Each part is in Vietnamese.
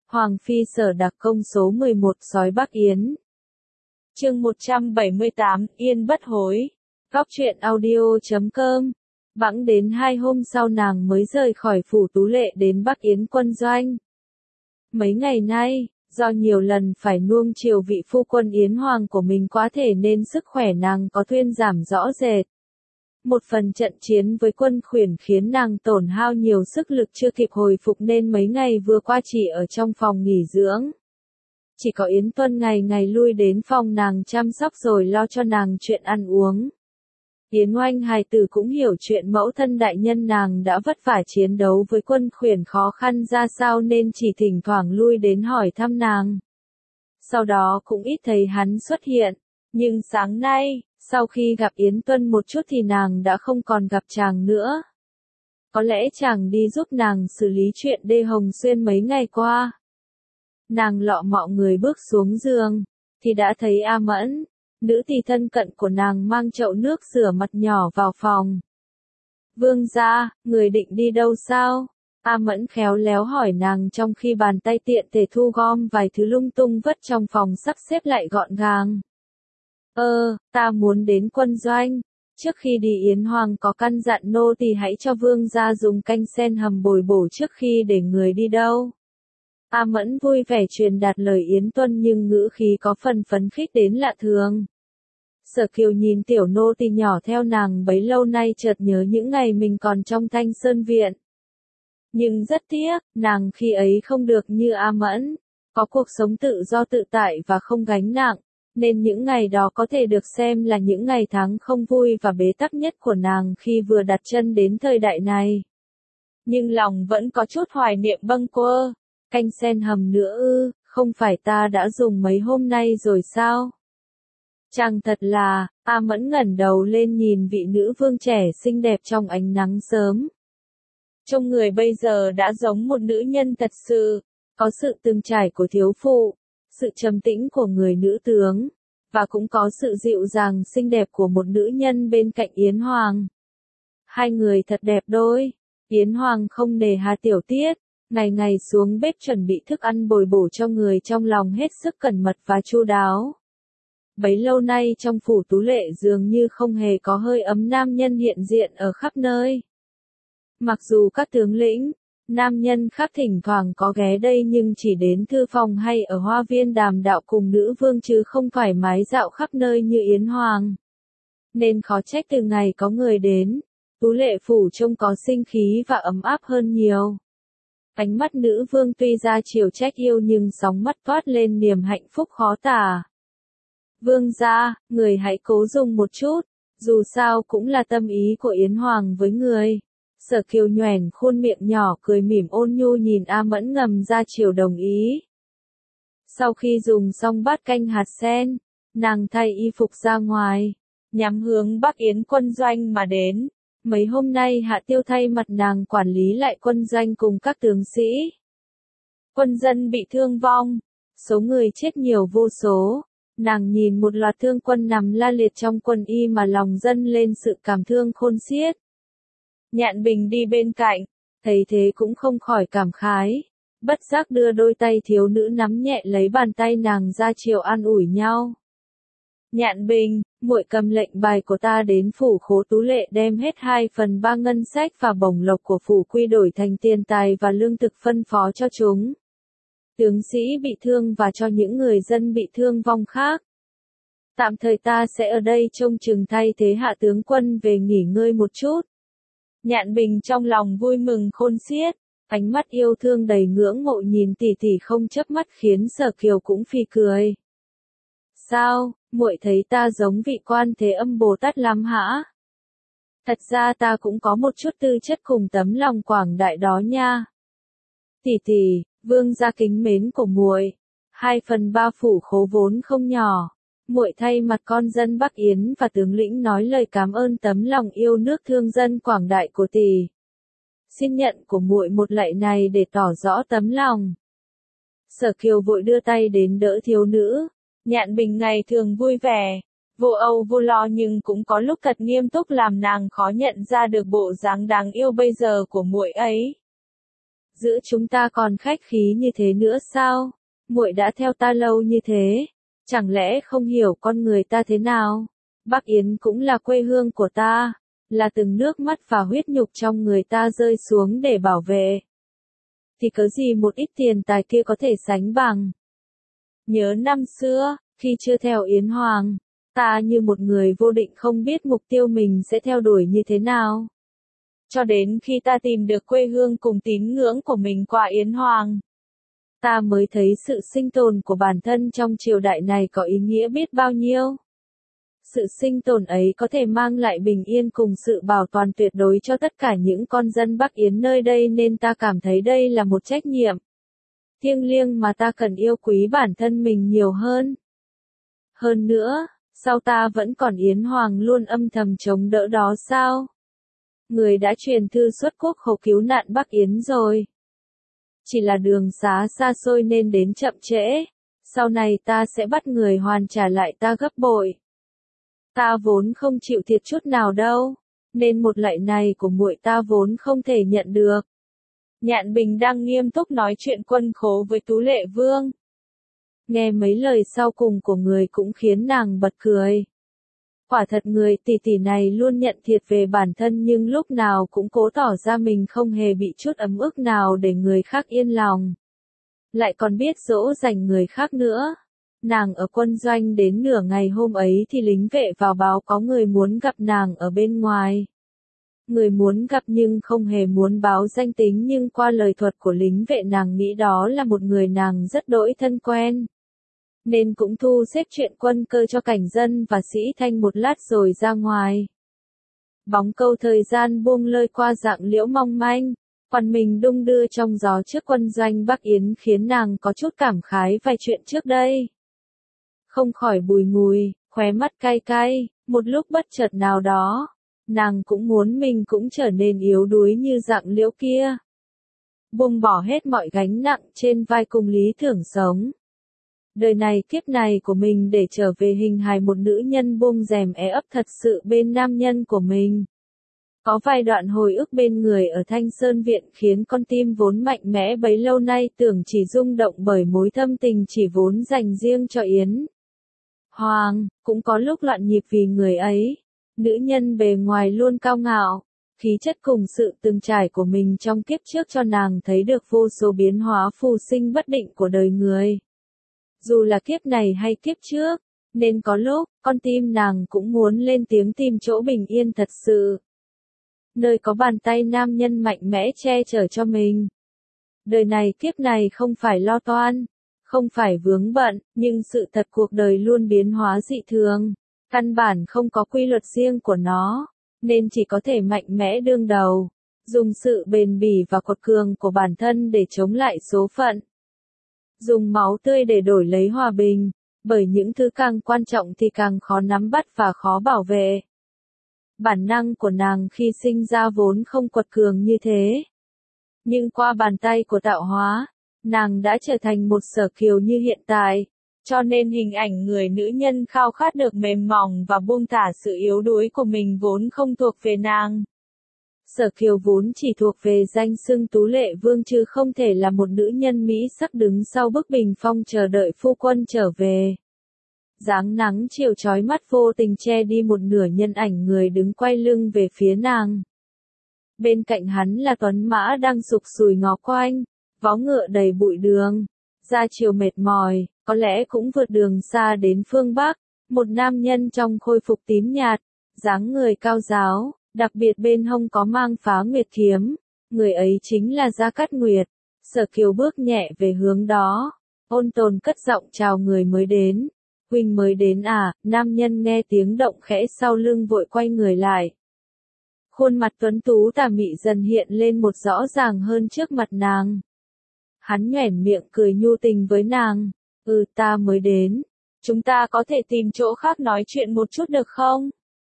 Hoàng phi Sở Đặc Công số 11 Sói Bắc Yến. Chương 178, Yên bất hối. Góc truyện audio.com. Bẵng đến 2 hôm sau nàng mới rời khỏi phủ Tú Lệ đến Bắc Yến quân doanh. Mấy ngày nay, do nhiều lần phải nuông chiều vị phu quân Yến Hoàng của mình quá thể nên sức khỏe nàng có thuyên giảm rõ rệt. Một phần trận chiến với quân Khuyển khiến nàng tổn hao nhiều sức lực chưa kịp hồi phục nên mấy ngày vừa qua chỉ ở trong phòng nghỉ dưỡng. Chỉ có Yến Tuân ngày ngày lui đến phòng nàng chăm sóc rồi lo cho nàng chuyện ăn uống. Yến Oanh hài tử cũng hiểu chuyện mẫu thân đại nhân nàng đã vất vả chiến đấu với quân Khuyển khó khăn ra sao nên chỉ thỉnh thoảng lui đến hỏi thăm nàng. Sau đó cũng ít thấy hắn xuất hiện, nhưng sáng nay, sau khi gặp Yến Tuân một chút thì nàng đã không còn gặp chàng nữa. Có lẽ chàng đi giúp nàng xử lý chuyện Đê Hồng Xuyên mấy ngày qua. Nàng lọ mọ người bước xuống giường, thì đã thấy A Mẫn, nữ tỳ thân cận của nàng mang chậu nước rửa mặt nhỏ vào phòng. Vương gia, người định đi đâu sao? A Mẫn khéo léo hỏi nàng trong khi bàn tay tiện thể thu gom vài thứ lung tung vất trong phòng sắp xếp lại gọn gàng. Ta muốn đến quân doanh. Trước khi đi Yến Hoàng có căn dặn nô tỳ hãy cho vương gia dùng canh sen hầm bồi bổ trước khi để người đi đâu. A Mẫn vui vẻ truyền đạt lời Yến Tuân nhưng ngữ khí có phần phấn khích đến lạ thường. Sở Kiều nhìn tiểu nô tỳ nhỏ theo nàng bấy lâu nay chợt nhớ những ngày mình còn trong Thanh Sơn Viện. Nhưng rất tiếc, nàng khi ấy không được như A Mẫn, có cuộc sống tự do tự tại và không gánh nặng, nên những ngày đó có thể được xem là những ngày tháng không vui và bế tắc nhất của nàng khi vừa đặt chân đến thời đại này. Nhưng lòng vẫn có chút hoài niệm bâng quơ. Canh sen hầm nữa ư, không phải ta đã dùng mấy hôm nay rồi sao? Chàng thật là, A Mẫn ngẩng đầu lên nhìn vị nữ vương trẻ xinh đẹp trong ánh nắng sớm. Trông người bây giờ đã giống một nữ nhân thật sự, có sự từng trải của thiếu phụ, sự trầm tĩnh của người nữ tướng, và cũng có sự dịu dàng xinh đẹp của một nữ nhân bên cạnh Yến Hoàng. Hai người thật đẹp đôi, Yến Hoàng không nề hà tiểu tiết. Ngày ngày xuống bếp chuẩn bị thức ăn bồi bổ cho người trong lòng hết sức cẩn mật và chu đáo. Bấy lâu nay trong phủ Tú Lệ dường như không hề có hơi ấm nam nhân hiện diện ở khắp nơi. Mặc dù các tướng lĩnh, nam nhân khác thỉnh thoảng có ghé đây nhưng chỉ đến thư phòng hay ở hoa viên đàm đạo cùng nữ vương chứ không thoải mái dạo khắp nơi như Yến Hoàng. Nên khó trách từ ngày có người đến, Tú Lệ phủ trông có sinh khí và ấm áp hơn nhiều. Ánh mắt nữ vương tuy ra chiều trách yêu nhưng sóng mắt toát lên niềm hạnh phúc khó tả. Vương gia, người hãy cố dùng một chút, dù sao cũng là tâm ý của Yến Hoàng với người. Sở Kiều nhoẻn khuôn miệng nhỏ cười mỉm ôn nhu nhìn A Mẫn ngầm ra chiều đồng ý. Sau khi dùng xong bát canh hạt sen, nàng thay y phục ra ngoài, nhắm hướng Bắc Yến quân doanh mà đến. Mấy hôm nay Hạ Tiêu thay mặt nàng quản lý lại quân doanh cùng các tướng sĩ. Quân dân bị thương vong, số người chết nhiều vô số. Nàng nhìn một loạt thương quân nằm la liệt trong quân y mà lòng dâng lên sự cảm thương khôn xiết. Nhạn Bình đi bên cạnh, thấy thế cũng không khỏi cảm khái. Bất giác đưa đôi tay thiếu nữ nắm nhẹ lấy bàn tay nàng ra chiều an ủi nhau. Nhạn Bình, muội cầm lệnh bài của ta đến phủ Khố Tú Lệ đem hết 2/3 ngân sách và bổng lộc của phủ quy đổi thành tiền tài và lương thực phân phó cho chúng. Tướng sĩ bị thương và cho những người dân bị thương vong khác. Tạm thời ta sẽ ở đây trông chừng thay thế Hạ tướng quân về nghỉ ngơi một chút. Nhạn Bình trong lòng vui mừng khôn xiết, ánh mắt yêu thương đầy ngưỡng mộ nhìn tỷ tỷ không chớp mắt khiến Sở Kiều cũng phì cười. Sao, muội thấy ta giống vị Quan Thế Âm Bồ Tát lắm hả? Thật ra ta cũng có một chút tư chất cùng tấm lòng quảng đại đó nha. Tỷ tỷ, vương gia kính mến của muội, 2/3 phủ Khố vốn không nhỏ, muội thay mặt con dân Bắc Yến và tướng lĩnh nói lời cảm ơn tấm lòng yêu nước thương dân quảng đại của tỷ. Xin nhận của muội một lạy này để tỏ rõ tấm lòng. Sở Kiều vội đưa tay đến đỡ thiếu nữ. Nhạn Bình ngày thường vui vẻ, vô âu vô lo nhưng cũng có lúc thật nghiêm túc làm nàng khó nhận ra được bộ dáng đáng yêu bây giờ của muội ấy. Giữa chúng ta còn khách khí như thế nữa sao? Muội đã theo ta lâu như thế, chẳng lẽ không hiểu con người ta thế nào? Bắc Yến cũng là quê hương của ta, là từng nước mắt và huyết nhục trong người ta rơi xuống để bảo vệ. Thì cớ gì một ít tiền tài kia có thể sánh bằng? Nhớ năm xưa, khi chưa theo Yến Hoàng, ta như một người vô định không biết mục tiêu mình sẽ theo đuổi như thế nào. Cho đến khi ta tìm được quê hương cùng tín ngưỡng của mình qua Yến Hoàng, ta mới thấy sự sinh tồn của bản thân trong triều đại này có ý nghĩa biết bao nhiêu. Sự sinh tồn ấy có thể mang lại bình yên cùng sự bảo toàn tuyệt đối cho tất cả những con dân Bắc Yến nơi đây, nên ta cảm thấy đây là một trách nhiệm thiêng liêng mà ta cần yêu quý bản thân mình nhiều hơn. Hơn nữa, sao ta vẫn còn Yến Hoàng luôn âm thầm chống đỡ đó sao? Người đã truyền thư xuất quốc khẩu cứu nạn Bắc Yến rồi. Chỉ là đường xá xa xôi nên đến chậm trễ. Sau này ta sẽ bắt người hoàn trả lại ta gấp bội. Ta vốn không chịu thiệt chút nào đâu, nên một lạy này của muội ta vốn không thể nhận được. Nhạn Bình đang nghiêm túc nói chuyện quân khố với Tú Lệ Vương. Nghe mấy lời sau cùng của người cũng khiến nàng bật cười. Quả thật người tỷ tỷ này luôn nhận thiệt về bản thân nhưng lúc nào cũng cố tỏ ra mình không hề bị chút ấm ức nào để người khác yên lòng. Lại còn biết dỗ dành người khác nữa. Nàng ở quân doanh đến nửa ngày hôm ấy thì lính vệ vào báo có người muốn gặp nàng ở bên ngoài. Người muốn gặp nhưng không hề muốn báo danh tính, nhưng qua lời thuật của lính vệ nàng nghĩ đó là một người nàng rất đỗi thân quen. Nên cũng thu xếp chuyện quân cơ cho cảnh dân và sĩ thanh một lát rồi ra ngoài. Bóng câu thời gian buông lơi qua dạng liễu mong manh, còn mình đung đưa trong gió trước quân doanh Bắc Yến khiến nàng có chút cảm khái vài chuyện trước đây. Không khỏi bùi ngùi, khóe mắt cay cay, một lúc bất chợt nào đó, nàng cũng muốn mình cũng trở nên yếu đuối như dạng liễu kia. Buông bỏ hết mọi gánh nặng trên vai cùng lý tưởng sống. Đời này kiếp này của mình để trở về hình hài một nữ nhân buông rèm é ấp thật sự bên nam nhân của mình. Có vài đoạn hồi ức bên người ở Thanh Sơn Viện khiến con tim vốn mạnh mẽ bấy lâu nay tưởng chỉ rung động bởi mối thâm tình chỉ vốn dành riêng cho Yến Hoàng, cũng có lúc loạn nhịp vì người ấy. Nữ nhân bề ngoài luôn cao ngạo, khí chất cùng sự từng trải của mình trong kiếp trước cho nàng thấy được vô số biến hóa phù sinh bất định của đời người. Dù là kiếp này hay kiếp trước, nên có lúc, con tim nàng cũng muốn lên tiếng tìm chỗ bình yên thật sự. Nơi có bàn tay nam nhân mạnh mẽ che chở cho mình. Đời này kiếp này không phải lo toan, không phải vướng bận, nhưng sự thật cuộc đời luôn biến hóa dị thường. Căn bản không có quy luật riêng của nó, nên chỉ có thể mạnh mẽ đương đầu, dùng sự bền bỉ và quật cường của bản thân để chống lại số phận. Dùng máu tươi để đổi lấy hòa bình, bởi những thứ càng quan trọng thì càng khó nắm bắt và khó bảo vệ. Bản năng của nàng khi sinh ra vốn không quật cường như thế. Nhưng qua bàn tay của tạo hóa, nàng đã trở thành một Sở Kiều như hiện tại. Cho nên hình ảnh người nữ nhân khao khát được mềm mỏng và buông thả sự yếu đuối của mình vốn không thuộc về nàng. Sở Kiều vốn chỉ thuộc về danh xưng Tú Lệ Vương chứ không thể là một nữ nhân mỹ sắc đứng sau bức bình phong chờ đợi phu quân trở về. Dáng nắng chiều chói mắt vô tình che đi một nửa nhân ảnh người đứng quay lưng về phía nàng. Bên cạnh hắn là tuấn mã đang sục sùi ngó quanh, vó ngựa đầy bụi đường, ra chiều mệt mỏi. Có lẽ cũng vượt đường xa đến phương Bắc, một nam nhân trong khôi phục tím nhạt, dáng người cao ráo, đặc biệt bên hông có mang Phá Nguyệt kiếm, người ấy chính là Gia Cát Nguyệt. Sở Kiều bước nhẹ về hướng đó, ôn tồn cất giọng chào người mới đến. Huynh mới đến à? Nam nhân nghe tiếng động khẽ sau lưng vội quay người lại. Khuôn mặt tuấn tú tà mị dần hiện lên một rõ ràng hơn trước mặt nàng. Hắn nhoẻn miệng cười nhu tình với nàng. Ta mới đến. Chúng ta có thể tìm chỗ khác nói chuyện một chút được không?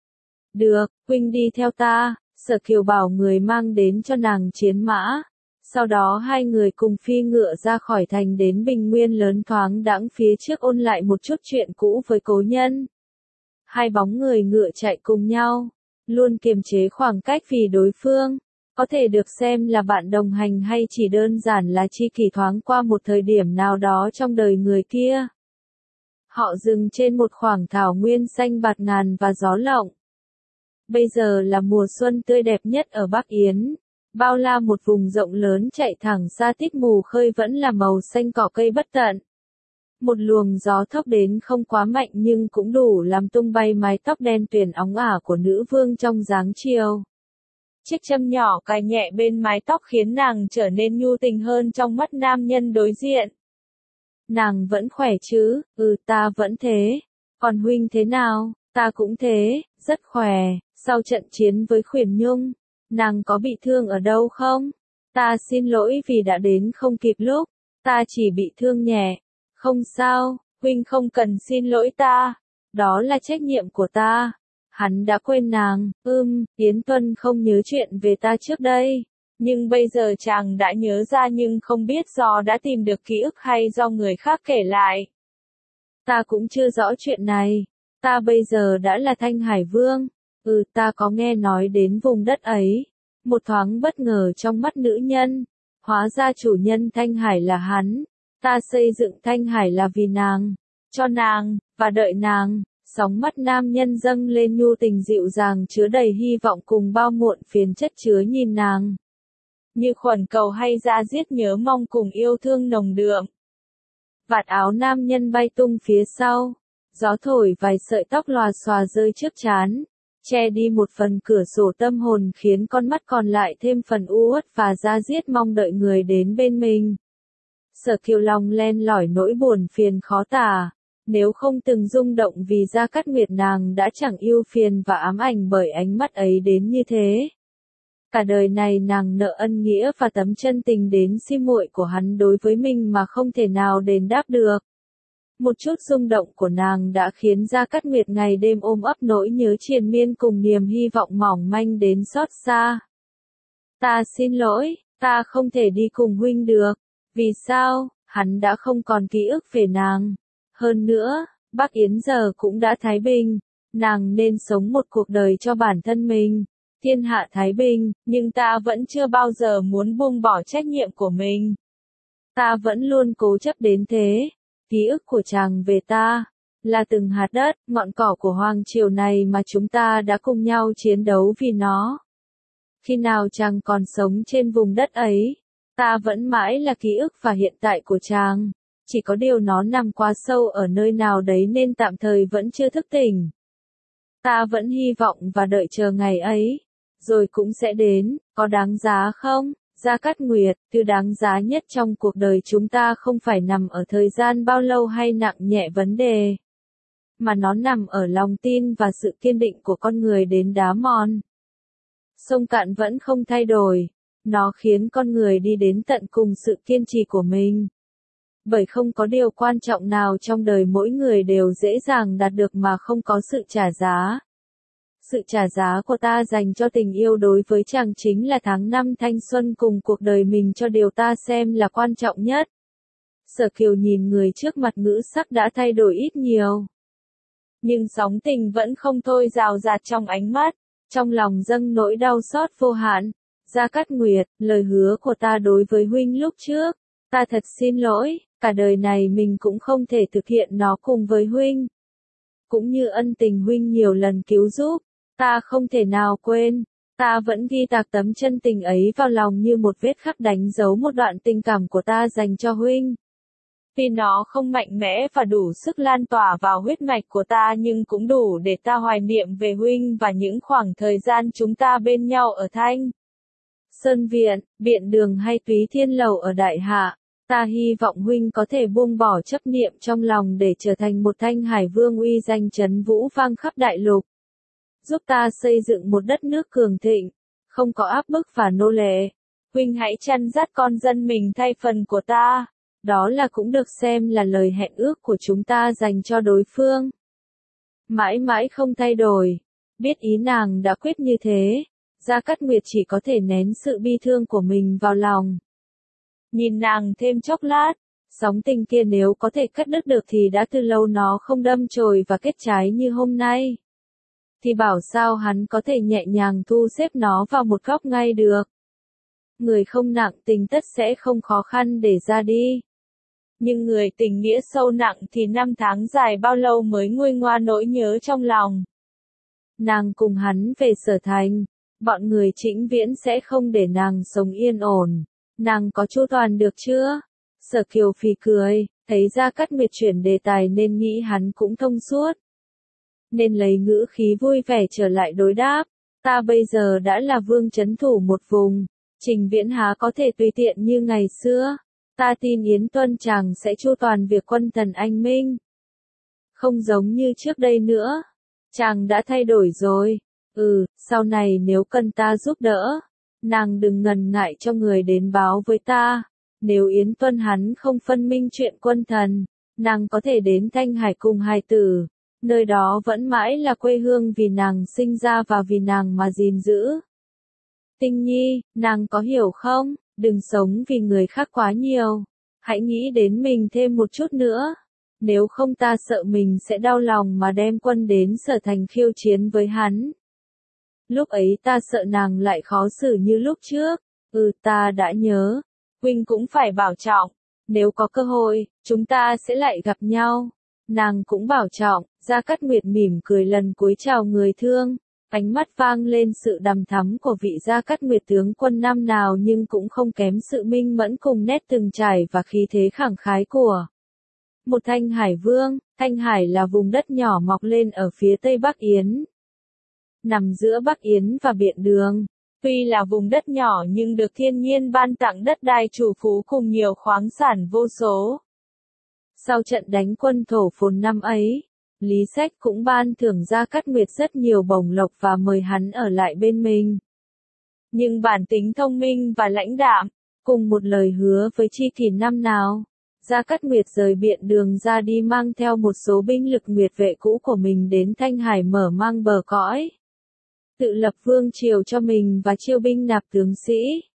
Được, huynh đi theo ta. Sở Kiều bảo người mang đến cho nàng chiến mã. Sau đó hai người cùng phi ngựa ra khỏi thành đến bình nguyên lớn thoáng đãng phía trước ôn lại một chút chuyện cũ với cố nhân. Hai bóng người ngựa chạy cùng nhau, luôn kiềm chế khoảng cách vì đối phương. có thể được xem là bạn đồng hành hay chỉ đơn giản là tri kỷ thoáng qua một thời điểm nào đó trong đời người kia. Họ dừng trên một khoảng thảo nguyên xanh bạt ngàn và gió lộng. Bây giờ là mùa xuân tươi đẹp nhất ở Bắc Yến. Bao la một vùng rộng lớn chạy thẳng xa tít mù khơi vẫn là màu xanh cỏ cây bất tận. Một luồng gió thốc đến không quá mạnh nhưng cũng đủ làm tung bay mái tóc đen tuyền óng ả của nữ vương trong dáng chiều. Chiếc châm nhỏ cài nhẹ bên mái tóc khiến nàng trở nên nhu tình hơn trong mắt nam nhân đối diện. Nàng vẫn khỏe chứ? Ừ, ta vẫn thế. Còn huynh thế nào? Ta cũng thế, rất khỏe. Sau trận chiến với Khuyển Nhung, nàng có bị thương ở đâu không? Ta xin lỗi vì đã đến không kịp lúc. Ta chỉ bị thương nhẹ. Không sao, huynh không cần xin lỗi ta. Đó là trách nhiệm của ta. Hắn đã quên nàng. Yến Tuân không nhớ chuyện về ta trước đây. Nhưng bây giờ chàng đã nhớ ra nhưng không biết do đã tìm được ký ức hay do người khác kể lại. Ta cũng chưa rõ chuyện này. Ta bây giờ đã là Thanh Hải Vương. Ta có nghe nói đến vùng đất ấy. Một thoáng bất ngờ trong mắt nữ nhân. Hóa ra chủ nhân Thanh Hải là hắn. Ta xây dựng Thanh Hải là vì nàng. Cho nàng, và đợi nàng. Sóng mắt nam nhân dâng lên nhu tình dịu dàng chứa đầy hy vọng cùng bao muộn phiền chất chứa nhìn nàng. Như khuẩn cầu hay da diết nhớ mong cùng yêu thương nồng đượm. Vạt áo nam nhân bay tung phía sau. Gió thổi vài sợi tóc lòa xòa rơi trước trán. Che đi một phần cửa sổ tâm hồn khiến con mắt còn lại thêm phần u uất và da diết mong đợi người đến bên mình. Sở Kiều lòng len lỏi nỗi buồn phiền khó tả. Nếu không từng rung động vì Gia Cát Nguyệt nàng đã chẳng yêu phiền và ám ảnh bởi ánh mắt ấy đến như thế. Cả đời này nàng nợ ân nghĩa và tấm chân tình đến si muội của hắn đối với mình mà không thể nào đền đáp được. Một chút rung động của nàng đã khiến Gia Cát Nguyệt ngày đêm ôm ấp nỗi nhớ triền miên cùng niềm hy vọng mỏng manh đến xót xa. Ta xin lỗi, ta không thể đi cùng huynh được. Vì sao? Hắn đã không còn ký ức về nàng. Hơn nữa, Bắc Yến giờ cũng đã thái bình. Nàng nên sống một cuộc đời cho bản thân mình. Thiên hạ thái bình, nhưng ta vẫn chưa bao giờ muốn buông bỏ trách nhiệm của mình. Ta vẫn luôn cố chấp đến thế. Ký ức của chàng về ta, là từng hạt đất, ngọn cỏ của hoàng triều này mà chúng ta đã cùng nhau chiến đấu vì nó. Khi nào chàng còn sống trên vùng đất ấy, ta vẫn mãi là ký ức và hiện tại của chàng. Chỉ có điều nó nằm quá sâu ở nơi nào đấy nên tạm thời vẫn chưa thức tỉnh. Ta vẫn hy vọng và đợi chờ ngày ấy. Rồi cũng sẽ đến, có đáng giá không? Gia Cát Nguyệt, thứ đáng giá nhất trong cuộc đời chúng ta không phải nằm ở thời gian bao lâu hay nặng nhẹ vấn đề. Mà nó nằm ở lòng tin và sự kiên định của con người đến đá mòn. Sông cạn vẫn không thay đổi. Nó khiến con người đi đến tận cùng sự kiên trì của mình. Bởi không có điều quan trọng nào trong đời mỗi người đều dễ dàng đạt được mà không có sự trả giá. Sự trả giá của ta dành cho tình yêu đối với chàng chính là tháng năm thanh xuân cùng cuộc đời mình cho điều ta xem là quan trọng nhất. Sở Kiều nhìn người trước mặt ngữ sắc đã thay đổi ít nhiều. Nhưng sóng tình vẫn không thôi rào rạt trong ánh mắt, trong lòng dâng nỗi đau xót vô hạn. Gia Cát Nguyệt, lời hứa của ta đối với huynh lúc trước, ta thật xin lỗi, cả đời này mình cũng không thể thực hiện nó cùng với huynh. Cũng như ân tình huynh nhiều lần cứu giúp. Ta không thể nào quên, ta vẫn ghi tạc tấm chân tình ấy vào lòng như một vết khắc đánh dấu một đoạn tình cảm của ta dành cho huynh. Tuy nó không mạnh mẽ và đủ sức lan tỏa vào huyết mạch của ta nhưng cũng đủ để ta hoài niệm về huynh và những khoảng thời gian chúng ta bên nhau ở Thanh Sơn Viện, Biện Đường hay Túy Thiên Lầu ở Đại Hạ. Ta hy vọng huynh có thể buông bỏ chấp niệm trong lòng để trở thành một Thanh Hải Vương uy danh chấn vũ vang khắp đại lục. Giúp ta xây dựng một đất nước cường thịnh, không có áp bức và nô lệ. Huynh hãy chăn dắt con dân mình thay phần của ta. Đó là cũng được xem là lời hẹn ước của chúng ta dành cho đối phương. Mãi mãi không thay đổi. Biết ý nàng đã quyết như thế, Gia Cát Nguyệt chỉ có thể nén sự bi thương của mình vào lòng. Nhìn nàng thêm chốc lát, sóng tình kia nếu có thể cắt đứt được thì đã từ lâu nó không đâm chồi và kết trái như hôm nay. Thì bảo sao hắn có thể nhẹ nhàng thu xếp nó vào một góc ngay được. người không nặng tình tất sẽ không khó khăn để ra đi. Nhưng người tình nghĩa sâu nặng thì năm tháng dài bao lâu mới nguôi ngoa nỗi nhớ trong lòng. Nàng cùng hắn về Sở Thành, bọn người Trĩnh Viễn sẽ không để nàng sống yên ổn. Nàng có chu toàn được chưa? Sở Kiều phì cười, thấy Gia Cát Nguyệt chuyển đề tài nên nghĩ hắn cũng thông suốt. Nên lấy ngữ khí vui vẻ trở lại đối đáp, ta bây giờ đã là vương trấn thủ một vùng, Trình Viễn há có thể tùy tiện như ngày xưa, ta tin Yến Tuân chàng sẽ chu toàn việc quân thần anh minh. Không giống như trước đây nữa, chàng đã thay đổi rồi, sau này nếu cần ta giúp đỡ, nàng đừng ngần ngại cho người đến báo với ta, nếu Yến Tuân hắn không phân minh chuyện quân thần, nàng có thể đến Thanh Hải cùng hài tử. Nơi đó vẫn mãi là quê hương vì nàng sinh ra và vì nàng mà gìn giữ. Tinh Nhi, nàng có hiểu không? Đừng sống vì người khác quá nhiều. Hãy nghĩ đến mình thêm một chút nữa. Nếu không ta sợ mình sẽ đau lòng mà đem quân đến Sở Thành khiêu chiến với hắn. Lúc ấy ta sợ nàng lại khó xử như lúc trước. Ta đã nhớ. Huynh cũng phải bảo trọng. Nếu có cơ hội, chúng ta sẽ lại gặp nhau. Nàng cũng bảo trọng. Gia Cát Nguyệt mỉm cười lần cuối chào người thương, ánh mắt vang lên sự đằm thắm của vị Gia Cát Nguyệt tướng quân năm nào nhưng cũng không kém sự minh mẫn cùng nét từng trải và khí thế khẳng khái của một Thanh Hải vương. Thanh Hải là vùng đất nhỏ mọc lên ở phía tây Bắc Yến, nằm giữa Bắc Yến và Biện Đường. Tuy là vùng đất nhỏ nhưng được thiên nhiên ban tặng đất đai trù phú cùng nhiều khoáng sản vô số. Sau trận đánh quân Thổ Phồn năm ấy, Lý Sách cũng ban thưởng Gia Cát Nguyệt rất nhiều bổng lộc và mời hắn ở lại bên mình. Nhưng bản tính thông minh và lãnh đạm, cùng một lời hứa với Chi Kỷ năm nào, Gia Cát Nguyệt rời Biện Đường ra đi mang theo một số binh lực Nguyệt vệ cũ của mình đến Thanh Hải mở mang bờ cõi. Tự lập vương triều cho mình và chiêu binh nạp tướng sĩ.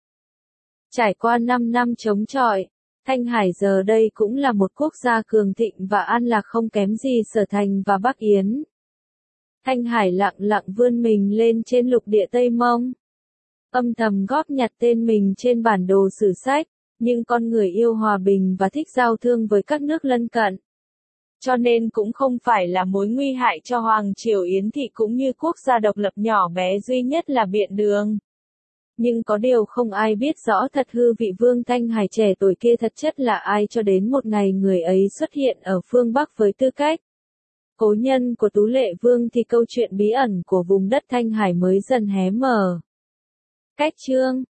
Trải qua 5 năm chống chọi, Thanh Hải giờ đây cũng là một quốc gia cường thịnh và an lạc không kém gì Sở Thành và Bắc Yến. Thanh Hải lặng lặng vươn mình lên trên lục địa Tây Mông. Âm thầm góp nhặt tên mình trên bản đồ sử sách, nhưng con người yêu hòa bình và thích giao thương với các nước lân cận. Cho nên cũng không phải là mối nguy hại cho Hoàng Triều Yến Thị cũng như quốc gia độc lập nhỏ bé duy nhất là Biện Đường. Nhưng có điều không ai biết rõ thật hư vị vương Thanh Hải trẻ tuổi kia thật chất là ai cho đến một ngày người ấy xuất hiện ở phương Bắc với tư cách cố nhân của Tú Lệ Vương thì câu chuyện bí ẩn của vùng đất Thanh Hải mới dần hé mở. Cách chương